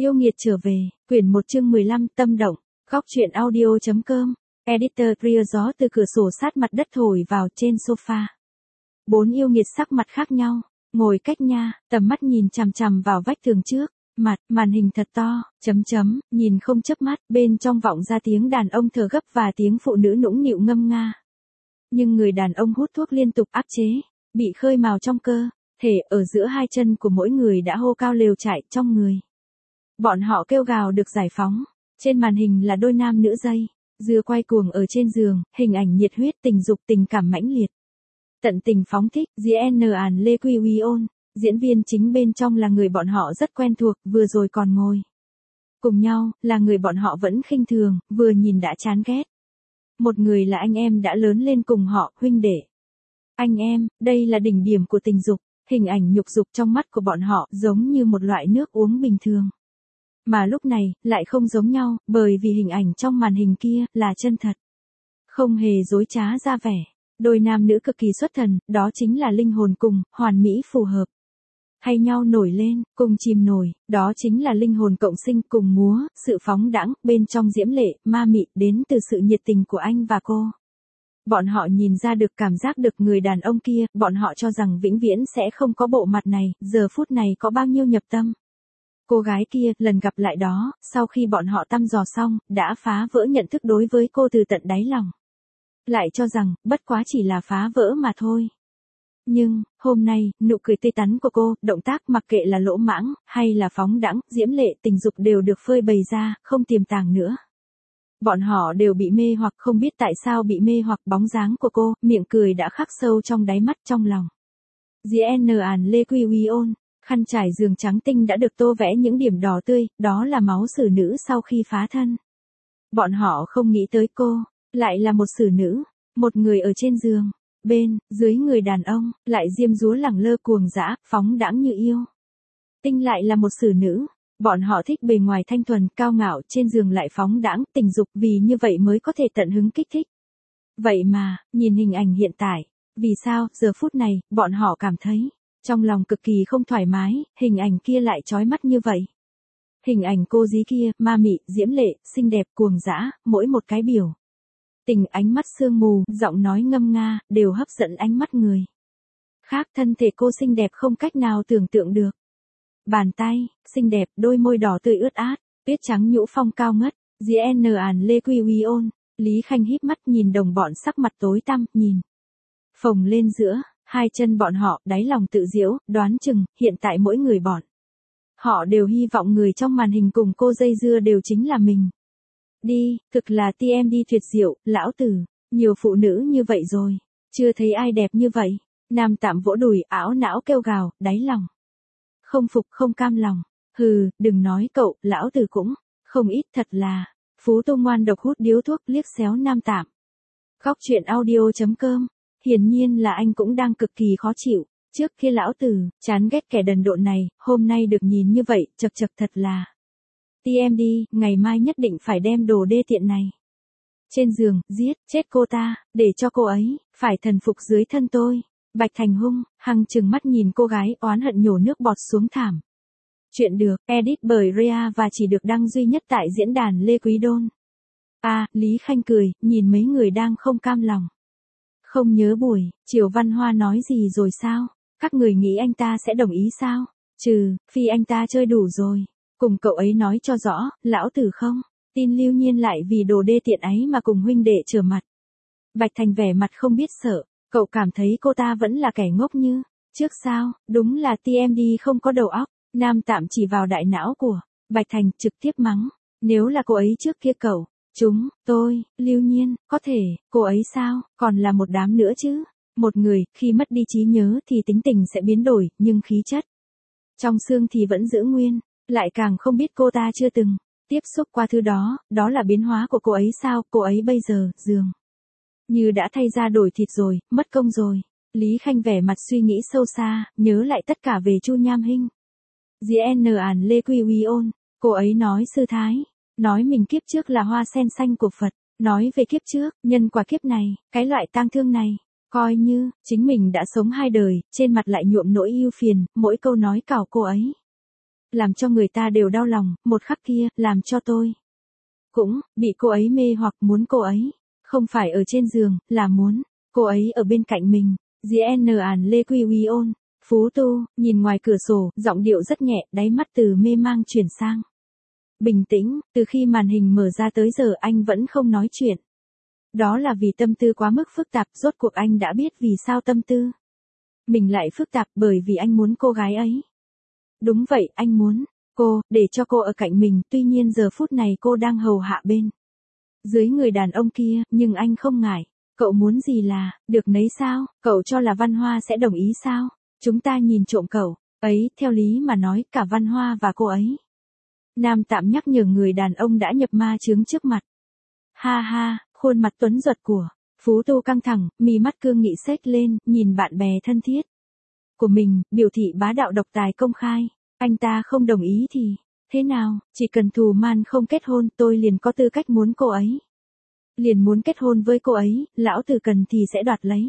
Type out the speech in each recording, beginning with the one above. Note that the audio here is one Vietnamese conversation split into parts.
Yêu nghiệt trở về, quyển 1 chương 15 tâm động, góc truyện audio.com, editor Ria gió từ cửa sổ sát mặt đất thổi vào trên sofa. Bốn yêu nghiệt sắc mặt khác nhau, ngồi cách nha, tầm mắt nhìn chằm chằm vào vách tường trước, màn hình thật to, nhìn không chớp mắt, bên trong vọng ra tiếng đàn ông thở gấp và tiếng phụ nữ nũng nịu ngâm nga. Nhưng người đàn ông hút thuốc liên tục áp chế, bị khơi mào trong cơ thể ở giữa hai chân của mỗi người đã hô cao lều chạy trong người. Bọn họ kêu gào được giải phóng. Trên màn hình là đôi nam nữ dây dưa quay cuồng ở trên giường, hình ảnh nhiệt huyết tình dục tình cảm mãnh liệt. Tận tình phóng thích, Gian Lê Quy Uy Ôn, diễn viên chính bên trong là người bọn họ rất quen thuộc, vừa rồi còn ngồi cùng nhau, là người bọn họ vẫn khinh thường, vừa nhìn đã chán ghét. Một người là anh em đã lớn lên cùng họ, huynh đệ. Anh em, đây là đỉnh điểm của tình dục, hình ảnh nhục dục trong mắt của bọn họ giống như một loại nước uống bình thường. Mà lúc này, lại không giống nhau, bởi vì hình ảnh trong màn hình kia, là chân thật. Không hề dối trá ra vẻ. Đôi nam nữ cực kỳ xuất thần, đó chính là linh hồn cùng, hoàn mỹ phù hợp. Hay nhau nổi lên, cùng chìm nổi, đó chính là linh hồn cộng sinh cùng múa, sự phóng đãng, bên trong diễm lệ, ma mị, đến từ sự nhiệt tình của anh và cô. Bọn họ nhìn ra được cảm giác được người đàn ông kia, bọn họ cho rằng vĩnh viễn sẽ không có bộ mặt này, giờ phút này có bao nhiêu nhập tâm. Cô gái kia, lần gặp lại đó, sau khi bọn họ thăm dò xong, đã phá vỡ nhận thức đối với cô từ tận đáy lòng. Lại cho rằng, bất quá chỉ là phá vỡ mà thôi. Nhưng, hôm nay, nụ cười tươi tắn của cô, động tác mặc kệ là lỗ mãng, hay là phóng đãng, diễm lệ, tình dục đều được phơi bày ra, không tiềm tàng nữa. Bọn họ đều bị mê hoặc, không biết tại sao bị mê hoặc bóng dáng của cô, miệng cười đã khắc sâu trong đáy mắt trong lòng. Gian Lê Quy Uy Ôn, khăn trải giường trắng tinh đã được tô vẽ những điểm đỏ tươi, đó là máu xử nữ sau khi phá thân. Bọn họ không nghĩ tới cô, lại là một xử nữ, một người ở trên giường, bên, dưới người đàn ông, lại diêm dúa lẳng lơ cuồng dã, phóng đãng như yêu. Tinh lại là một xử nữ, bọn họ thích bề ngoài thanh thuần, cao ngạo, trên giường lại phóng đãng, tình dục, vì như vậy mới có thể tận hứng kích thích. Vậy mà, nhìn hình ảnh hiện tại, vì sao, giờ phút này, bọn họ cảm thấy trong lòng cực kỳ không thoải mái, hình ảnh kia lại chói mắt như vậy. Hình ảnh cô dí kia, ma mị, diễm lệ, xinh đẹp, cuồng dã, mỗi một cái biểu tình, ánh mắt sương mù, giọng nói ngâm nga, đều hấp dẫn ánh mắt người khác. Thân thể cô xinh đẹp không cách nào tưởng tượng được. Bàn tay, xinh đẹp, đôi môi đỏ tươi ướt át, tuyết trắng nhũ phong cao ngất, Gian Lê Quy Uy Ôn, Lý Khanh híp mắt nhìn đồng bọn sắc mặt tối tăm, nhìn phồng lên giữa hai chân bọn họ, đáy lòng tự giễu, đoán chừng, hiện tại mỗi người bọn họ đều hy vọng người trong màn hình cùng cô dây dưa đều chính là mình. Đi, thực là TMD tuyệt diệu, lão tử, nhiều phụ nữ như vậy rồi, chưa thấy ai đẹp như vậy. Nam Tạm vỗ đùi, ảo não kêu gào, đáy lòng không phục, không cam lòng. Hừ, đừng nói cậu, lão tử cũng không ít, thật là Phú Tô ngoan độc hút điếu thuốc, liếc xéo Nam Tạm. Góc truyện audio.com. Hiển nhiên là anh cũng đang cực kỳ khó chịu. Trước kia lão tử, chán ghét kẻ đần độn này, hôm nay được nhìn như vậy, chật thật là TMD, ngày mai nhất định phải đem đồ đê tiện này trên giường, giết, chết cô ta, để cho cô ấy phải thần phục dưới thân tôi. Bạch Thành hung hăng trừng mắt nhìn cô gái, oán hận nhổ nước bọt xuống thảm. Chuyện được, edit bởi Ria và chỉ được đăng duy nhất tại diễn đàn Lê Quý Đôn. Lý Khanh cười, nhìn mấy người đang không cam lòng. Không nhớ buổi chiều Văn Hoa nói gì rồi sao? Các người nghĩ anh ta sẽ đồng ý sao? Trừ phi anh ta chơi đủ rồi. Cùng cậu ấy nói cho rõ, lão tử không tin Lưu Nhiên lại vì đồ đê tiện ấy mà cùng huynh đệ trở mặt. Bạch Thành vẻ mặt không biết sợ, cậu cảm thấy cô ta vẫn là kẻ ngốc như trước sao? Đúng là TMD không có đầu óc. Nam Tạm chỉ vào đại não của Bạch Thành, trực tiếp mắng. Nếu là cô ấy trước kia cậu, tôi, Lưu Nhiên, có thể, cô ấy sao, còn là một đám nữa chứ. Một người, khi mất đi trí nhớ thì tính tình sẽ biến đổi, nhưng khí chất trong xương thì vẫn giữ nguyên. Lại càng không biết cô ta chưa từng tiếp xúc qua thứ đó, đó là biến hóa của cô ấy sao, cô ấy bây giờ, dường như đã thay ra đổi thịt rồi, mất công rồi. Lý Khanh vẻ mặt suy nghĩ sâu xa, nhớ lại tất cả về Chu Nham Hinh. Gian Lê Quy Uy Ôn, cô ấy nói sư thái, nói mình kiếp trước là hoa sen xanh của Phật, nói về kiếp trước, nhân quả kiếp này, cái loại tang thương này, coi như chính mình đã sống hai đời, trên mặt lại nhuộm nỗi ưu phiền, mỗi câu nói cào cô ấy làm cho người ta đều đau lòng, một khắc kia, làm cho tôi cũng bị cô ấy mê hoặc muốn cô ấy, không phải ở trên giường, là muốn cô ấy ở bên cạnh mình. GN An Lê Quy Uy ôn, Phú Tu, nhìn ngoài cửa sổ, giọng điệu rất nhẹ, đáy mắt từ mê mang chuyển sang bình tĩnh, từ khi màn hình mở ra tới giờ anh vẫn không nói chuyện. Đó là vì tâm tư quá mức phức tạp, rốt cuộc anh đã biết vì sao tâm tư mình lại phức tạp, bởi vì anh muốn cô gái ấy. Đúng vậy, anh muốn cô, để cho cô ở cạnh mình, tuy nhiên giờ phút này cô đang hầu hạ bên dưới người đàn ông kia, nhưng anh không ngại. Cậu muốn gì là, được nấy sao, cậu cho là Văn Hoa sẽ đồng ý sao? Chúng ta nhìn trộm cậu ấy, theo lý mà nói, cả Văn Hoa và cô ấy. Nam Tạm nhắc nhở người đàn ông đã nhập ma chướng trước mặt. Ha ha, khuôn mặt tuấn giật của Phú Tu căng thẳng, mí mắt cương nghị xếch lên, nhìn bạn bè thân thiết của mình, biểu thị bá đạo độc tài công khai. Anh ta không đồng ý thì thế nào, chỉ cần Thù Man không kết hôn, tôi liền có tư cách muốn cô ấy. Liền muốn kết hôn với cô ấy, lão tử cần thì sẽ đoạt lấy.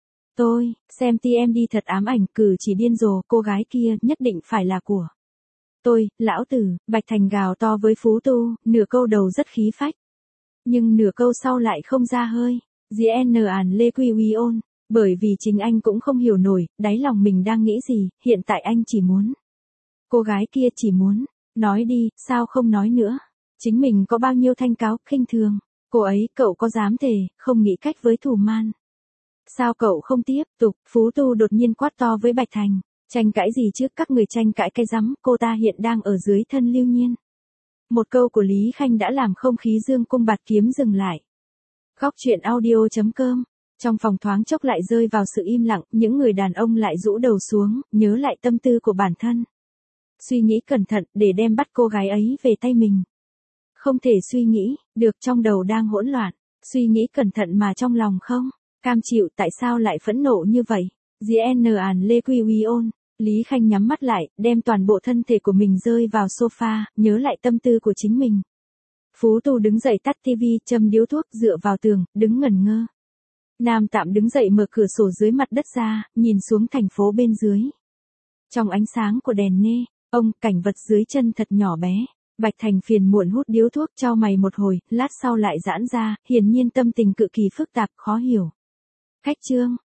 Tôi, xem TMD thật ám ảnh, cử chỉ điên rồ, cô gái kia nhất định phải là của tôi, lão tử. Bạch Thành gào to với Phú Tu, nửa câu đầu rất khí phách. Nhưng nửa câu sau lại không ra hơi. GN An Lê Quy Uy ôn, bởi vì chính anh cũng không hiểu nổi, đáy lòng mình đang nghĩ gì, hiện tại anh chỉ muốn. Cô gái kia chỉ muốn, nói đi, sao không nói nữa. Chính mình có bao nhiêu thanh cáo, khinh thường. Cô ấy, cậu có dám thề, không nghĩ cách với Thù Man. Sao cậu không tiếp tục, Phú Tu đột nhiên quát to với Bạch Thành. Tranh cãi gì chứ, các người tranh cãi cái rắm, cô ta hiện đang ở dưới thân Lưu Nhiên. Một câu của Lý Khanh đã làm không khí dương cung bạt kiếm dừng lại. Góc truyện audio.com. Trong phòng thoáng chốc lại rơi vào sự im lặng, những người đàn ông lại rũ đầu xuống, nhớ lại tâm tư của bản thân. Suy nghĩ cẩn thận, để đem bắt cô gái ấy về tay mình. Không thể suy nghĩ, được, trong đầu đang hỗn loạn. Suy nghĩ cẩn thận mà trong lòng không cam chịu, tại sao lại phẫn nộ như vậy? GN An Lê Quy Uy ôn, Lý Khanh nhắm mắt lại, đem toàn bộ thân thể của mình rơi vào sofa, nhớ lại tâm tư của chính mình. Phú Tu đứng dậy tắt tivi, châm điếu thuốc, dựa vào tường, đứng ngẩn ngơ. Nam Tạm đứng dậy mở cửa sổ dưới mặt đất ra, nhìn xuống thành phố bên dưới. Trong ánh sáng của đèn nê, cảnh vật dưới chân thật nhỏ bé. Bạch Thành phiền muộn hút điếu thuốc, chau mày một hồi, lát sau lại giãn ra, hiển nhiên tâm tình cực kỳ phức tạp, khó hiểu. Khách Trương,